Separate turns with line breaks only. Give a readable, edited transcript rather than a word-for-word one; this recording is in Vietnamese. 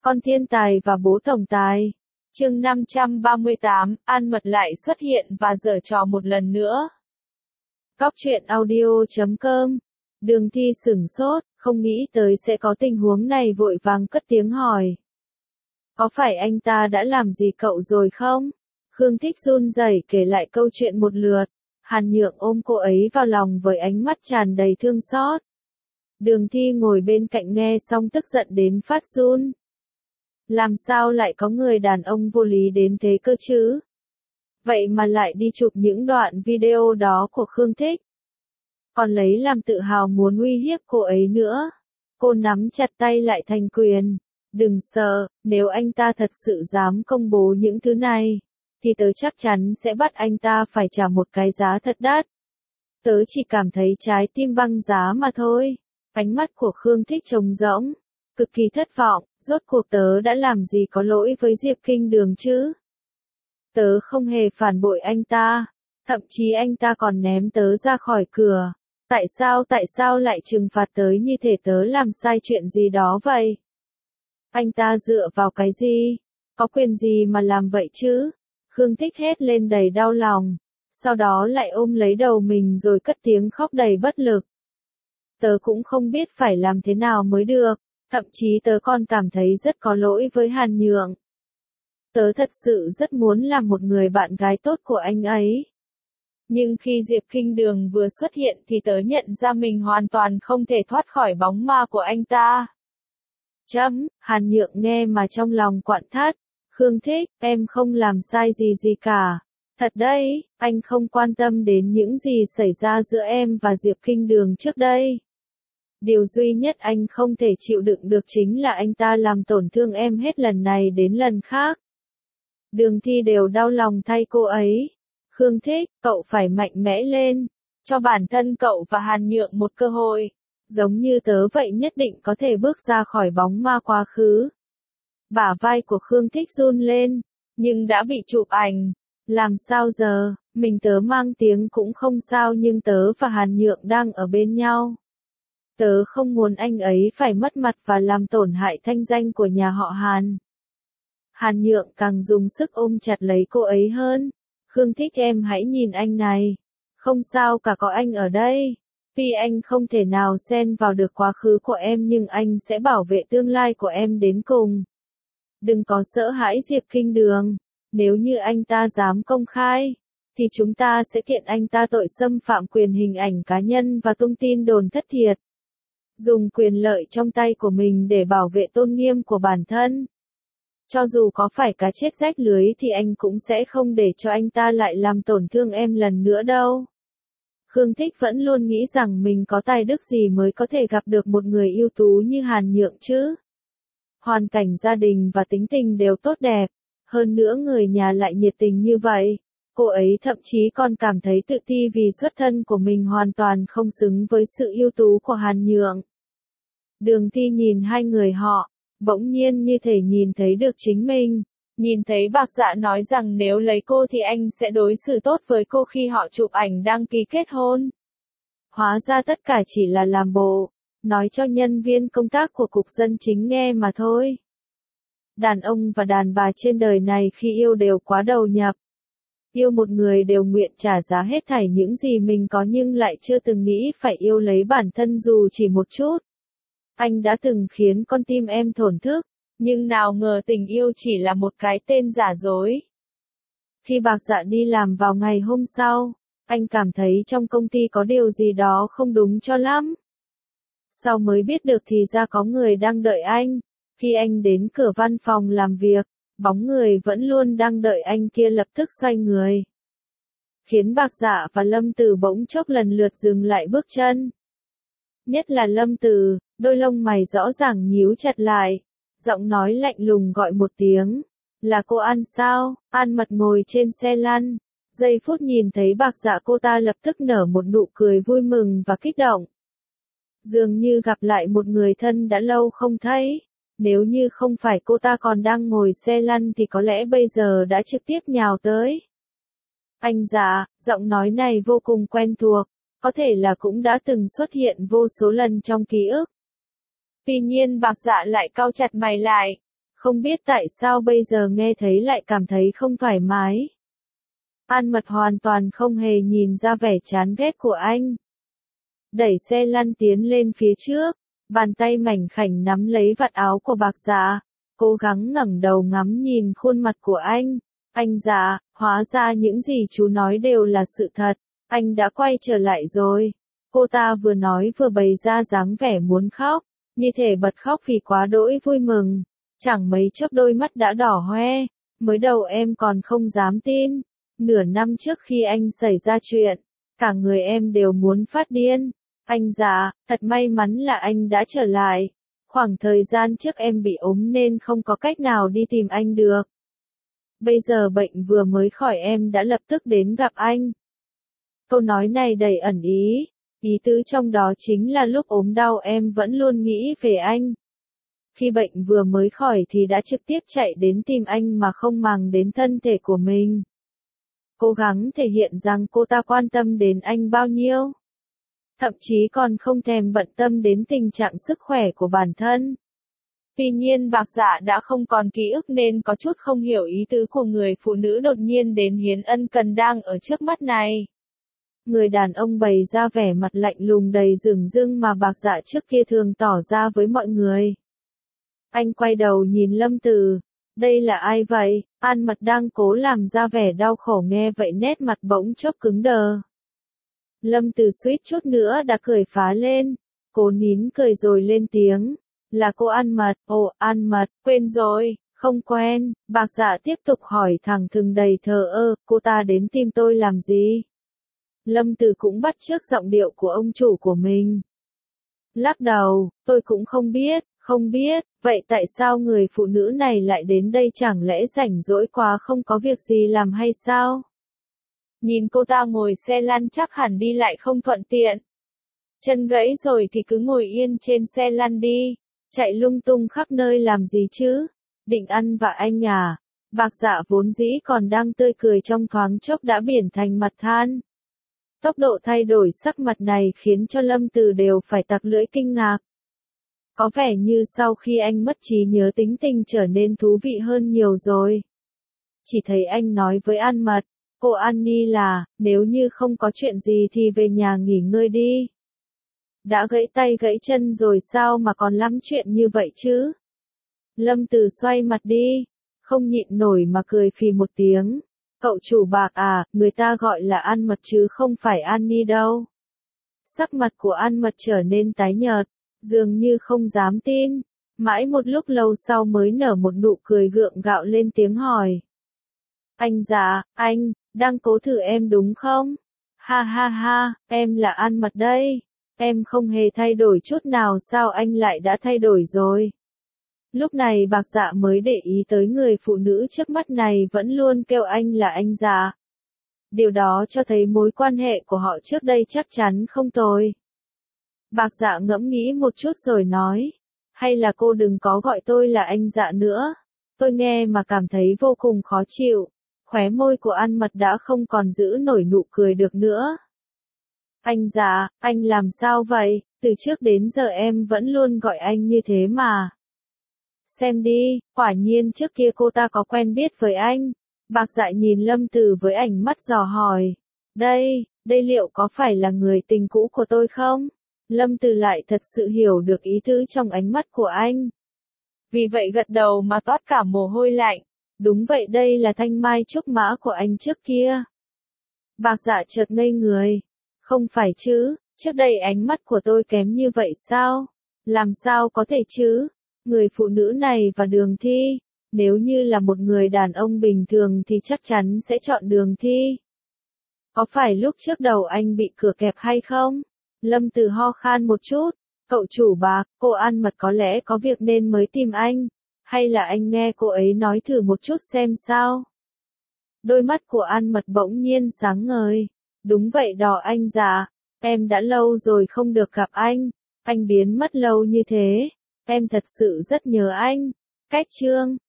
Con thiên tài và bố tổng tài. Chương 538, An Mật lại xuất hiện và giở trò một lần nữa. Cóc truyện audio.com. Đường Thi sửng sốt, không nghĩ tới sẽ có tình huống này, vội vàng cất tiếng hỏi. Có phải anh ta đã làm gì cậu rồi không? Khương Thích run rẩy kể lại câu chuyện một lượt. Hàn Nhượng ôm cô ấy vào lòng với ánh mắt tràn đầy thương xót. Đường Thi ngồi bên cạnh nghe xong tức giận đến phát run. Làm sao lại có người đàn ông vô lý đến thế cơ chứ? Vậy mà lại đi chụp những đoạn video đó của Khương Thích. Còn lấy làm tự hào muốn uy hiếp cô ấy nữa. Cô nắm chặt tay lại thành quyền. Đừng sợ, nếu anh ta thật sự dám công bố những thứ này, thì tớ chắc chắn sẽ bắt anh ta phải trả một cái giá thật đắt. Tớ chỉ cảm thấy trái tim băng giá mà thôi. Ánh mắt của Khương Thích trống rỗng, cực kỳ thất vọng. Rốt cuộc tớ đã làm gì có lỗi với Diệp Kinh Đường chứ? Tớ không hề phản bội anh ta, thậm chí anh ta còn ném tớ ra khỏi cửa. Tại sao lại trừng phạt tớ như thể tớ làm sai chuyện gì đó vậy? Anh ta dựa vào cái gì? Có quyền gì mà làm vậy chứ? Khương Thích hét lên đầy đau lòng, sau đó lại ôm lấy đầu mình rồi cất tiếng khóc đầy bất lực. Tớ cũng không biết phải làm thế nào mới được. Thậm chí tớ còn cảm thấy rất có lỗi với Hàn Nhượng. Tớ thật sự rất muốn làm một người bạn gái tốt của anh ấy. Nhưng khi Diệp Kinh Đường vừa xuất hiện thì tớ nhận ra mình hoàn toàn không thể thoát khỏi bóng ma của anh ta. Hàn Nhượng nghe mà trong lòng quặn thắt. Khương Thích, em không làm sai gì cả. Thật đấy, anh không quan tâm đến những gì xảy ra giữa em và Diệp Kinh Đường trước đây. Điều duy nhất anh không thể chịu đựng được chính là anh ta làm tổn thương em hết lần này đến lần khác. Đường Thi đều đau lòng thay cô ấy. Khương Thích, cậu phải mạnh mẽ lên, cho bản thân cậu và Hàn Nhượng một cơ hội. Giống như tớ vậy, nhất định có thể bước ra khỏi bóng ma quá khứ. Bả vai của Khương Thích run lên, nhưng đã bị chụp ảnh. Làm sao giờ, mình tớ mang tiếng cũng không sao, nhưng tớ và Hàn Nhượng đang ở bên nhau. Tớ không muốn anh ấy phải mất mặt và làm tổn hại thanh danh của nhà họ Hàn. Hàn Nhượng càng dùng sức ôm chặt lấy cô ấy hơn. Khương Thích, em hãy nhìn anh này. Không sao cả, có anh ở đây. Tuy anh không thể nào xen vào được quá khứ của em, nhưng anh sẽ bảo vệ tương lai của em đến cùng. Đừng có sợ hãi Diệp Kinh Đường. Nếu như anh ta dám công khai, thì chúng ta sẽ kiện anh ta tội xâm phạm quyền hình ảnh cá nhân và tung tin đồn thất thiệt. Dùng quyền lợi trong tay của mình để bảo vệ tôn nghiêm của bản thân. Cho dù có phải cá chết rách lưới thì anh cũng sẽ không để cho anh ta lại làm tổn thương em lần nữa đâu. Khương Thích vẫn luôn nghĩ rằng mình có tài đức gì mới có thể gặp được một người ưu tú như Hàn Nhượng chứ. Hoàn cảnh gia đình và tính tình đều tốt đẹp, hơn nữa người nhà lại nhiệt tình như vậy. Cô ấy thậm chí còn cảm thấy tự ti vì xuất thân của mình hoàn toàn không xứng với sự ưu tú của Hàn Nhượng. Đường Thi nhìn hai người họ, bỗng nhiên như thể nhìn thấy được chính mình. Nhìn thấy Bạc Dạ nói rằng nếu lấy cô thì anh sẽ đối xử tốt với cô khi họ chụp ảnh đăng ký kết hôn. Hóa ra tất cả chỉ là làm bộ, nói cho nhân viên công tác của Cục Dân Chính nghe mà thôi. Đàn ông và đàn bà trên đời này khi yêu đều quá đầu nhập. Yêu một người đều nguyện trả giá hết thảy những gì mình có, nhưng lại chưa từng nghĩ phải yêu lấy bản thân dù chỉ một chút. Anh đã từng khiến con tim em thổn thức, nhưng nào ngờ tình yêu chỉ là một cái tên giả dối. Khi Bạc Dạ đi làm vào ngày hôm sau, anh cảm thấy trong công ty có điều gì đó không đúng cho lắm. Sau mới biết được thì ra có người đang đợi anh. Khi anh đến cửa văn phòng làm việc, bóng người vẫn luôn đang đợi anh kia lập tức xoay người. Khiến Bạc Dạ và Lâm Tử bỗng chốc lần lượt dừng lại bước chân. Nhất là Lâm Tử, đôi lông mày rõ ràng nhíu chặt lại, giọng nói lạnh lùng gọi một tiếng. Là cô An sao? An Mật ngồi trên xe lăn. Giây phút nhìn thấy Bạc Dạ, cô ta lập tức nở một nụ cười vui mừng và kích động. Dường như gặp lại một người thân đã lâu không thấy. Nếu như không phải cô ta còn đang ngồi xe lăn thì có lẽ bây giờ đã trực tiếp nhào tới. Anh Dạ, giọng nói này vô cùng quen thuộc, có thể là cũng đã từng xuất hiện vô số lần trong ký ức. Tuy nhiên Bạc Dạ lại cau chặt mày lại, Không biết tại sao bây giờ nghe thấy lại cảm thấy không thoải mái. An Mật hoàn toàn không hề nhìn ra vẻ chán ghét của anh. Đẩy xe lăn tiến lên phía trước, bàn tay mảnh khảnh nắm lấy vạt áo của Bạc Dạ, cố gắng ngẩng đầu ngắm nhìn khuôn mặt của anh. Anh Dạ, hóa ra những gì chú nói đều là sự thật, anh đã quay trở lại rồi. Cô ta vừa nói vừa bày ra dáng vẻ muốn khóc, như thể bật khóc vì quá đỗi vui mừng. Chẳng mấy chốc đôi mắt đã đỏ hoe, mới đầu em còn không dám tin. Nửa năm trước khi anh xảy ra chuyện, cả người em đều muốn phát điên. Anh Dạ, thật may mắn là anh đã trở lại. Khoảng thời gian trước em bị ốm nên không có cách nào đi tìm anh được. Bây giờ bệnh vừa mới khỏi em đã lập tức đến gặp anh. Câu nói này đầy ẩn ý tứ trong đó chính là lúc ốm đau em vẫn luôn nghĩ về anh. Khi bệnh vừa mới khỏi thì đã trực tiếp chạy đến tìm anh mà không màng đến thân thể của mình. Cố gắng thể hiện rằng cô ta quan tâm đến anh bao nhiêu. Thậm chí còn không thèm bận tâm đến tình trạng sức khỏe của bản thân. Tuy nhiên Bạc Dạ đã không còn ký ức nên có chút không hiểu ý tứ của người phụ nữ đột nhiên đến hiến ân cần đang ở trước mắt này. Người đàn ông bày ra vẻ mặt lạnh lùng đầy dửng dưng mà Bạc Dạ trước kia thường tỏ ra với mọi người. Anh quay đầu nhìn Lâm Từ. Đây là ai vậy? An Mật đang cố làm ra vẻ đau khổ nghe vậy nét mặt bỗng chốc cứng đờ. Lâm Từ suýt chút nữa đã cười phá lên. Cô nín cười rồi lên tiếng. Là cô An Mật. Ồ, An Mật, quên rồi, không quen. Bạc Dạ tiếp tục hỏi thẳng thừng đầy thờ ơ, cô ta đến tìm tôi làm gì? Lâm Từ cũng bắt chước giọng điệu của ông chủ của mình. Lắc đầu, tôi cũng không biết, vậy tại sao người phụ nữ này lại đến đây, chẳng lẽ rảnh rỗi quá không có việc gì làm hay sao? Nhìn cô ta ngồi xe lăn chắc hẳn đi lại không thuận tiện. Chân gãy rồi thì cứ ngồi yên trên xe lăn đi, chạy lung tung khắp nơi làm gì chứ? Định ăn vạ anh à? Bạc Dạ vốn dĩ còn đang tươi cười trong thoáng chốc đã biển thành mặt than. Tốc độ thay đổi sắc mặt này khiến cho Lâm Từ đều phải tặc lưỡi kinh ngạc. Có vẻ như sau khi anh mất trí nhớ tính tình trở nên thú vị hơn nhiều rồi. Chỉ thấy anh nói với An Mật, cô An Ni là, nếu như không có chuyện gì thì về nhà nghỉ ngơi đi. Đã gãy tay gãy chân rồi sao mà còn lắm chuyện như vậy chứ? Lâm Từ xoay mặt đi, không nhịn nổi mà cười phì một tiếng. Cậu chủ Bạc à, người ta gọi là An Mật chứ không phải An Ni đâu. Sắc mặt của An Mật trở nên tái nhợt, dường như không dám tin. Mãi một lúc lâu sau mới nở một nụ cười gượng gạo lên tiếng hỏi. Anh Dạ, anh, đang cố thử em đúng không? Ha ha ha, em là An Mật đây. Em không hề thay đổi chút nào, sao anh lại đã thay đổi rồi? Lúc này Bạc Dạ mới để ý tới người phụ nữ trước mắt này vẫn luôn kêu anh là anh Dạ. Điều đó cho thấy mối quan hệ của họ trước đây chắc chắn không tồi. Bạc Dạ ngẫm nghĩ một chút rồi nói, hay là cô đừng có gọi tôi là anh Dạ nữa. Tôi nghe mà cảm thấy vô cùng khó chịu. Khóe môi của An Mật đã không còn giữ nổi nụ cười được nữa. Anh Dạ, anh làm sao vậy? Từ trước đến giờ em vẫn luôn gọi anh như thế mà. Xem đi, quả nhiên trước kia cô ta có quen biết với anh. Bạc Dạ nhìn Lâm Từ với ánh mắt dò hỏi. Đây liệu có phải là người tình cũ của tôi không? Lâm Từ lại thật sự hiểu được ý tứ trong ánh mắt của anh. Vì vậy gật đầu mà toát cả mồ hôi lạnh. Đúng vậy, đây là thanh mai trúc mã của anh trước kia. Bạc Dạ chợt ngây người. Không phải chứ, trước đây ánh mắt của tôi kém như vậy sao? Làm sao có thể chứ? Người phụ nữ này và Đường Thi, nếu như là một người đàn ông bình thường thì chắc chắn sẽ chọn Đường Thi. Có phải lúc trước đầu anh bị cửa kẹp hay không? Lâm Từ ho khan một chút. Cậu chủ Bạc, cô An Mật có lẽ có việc nên mới tìm anh. Hay là anh nghe cô ấy nói thử một chút xem sao? Đôi mắt của An Mật bỗng nhiên sáng ngời. Đúng vậy đó anh Dạ. Em đã lâu rồi không được gặp anh. Anh biến mất lâu như thế. Em thật sự rất nhớ anh. Cách chương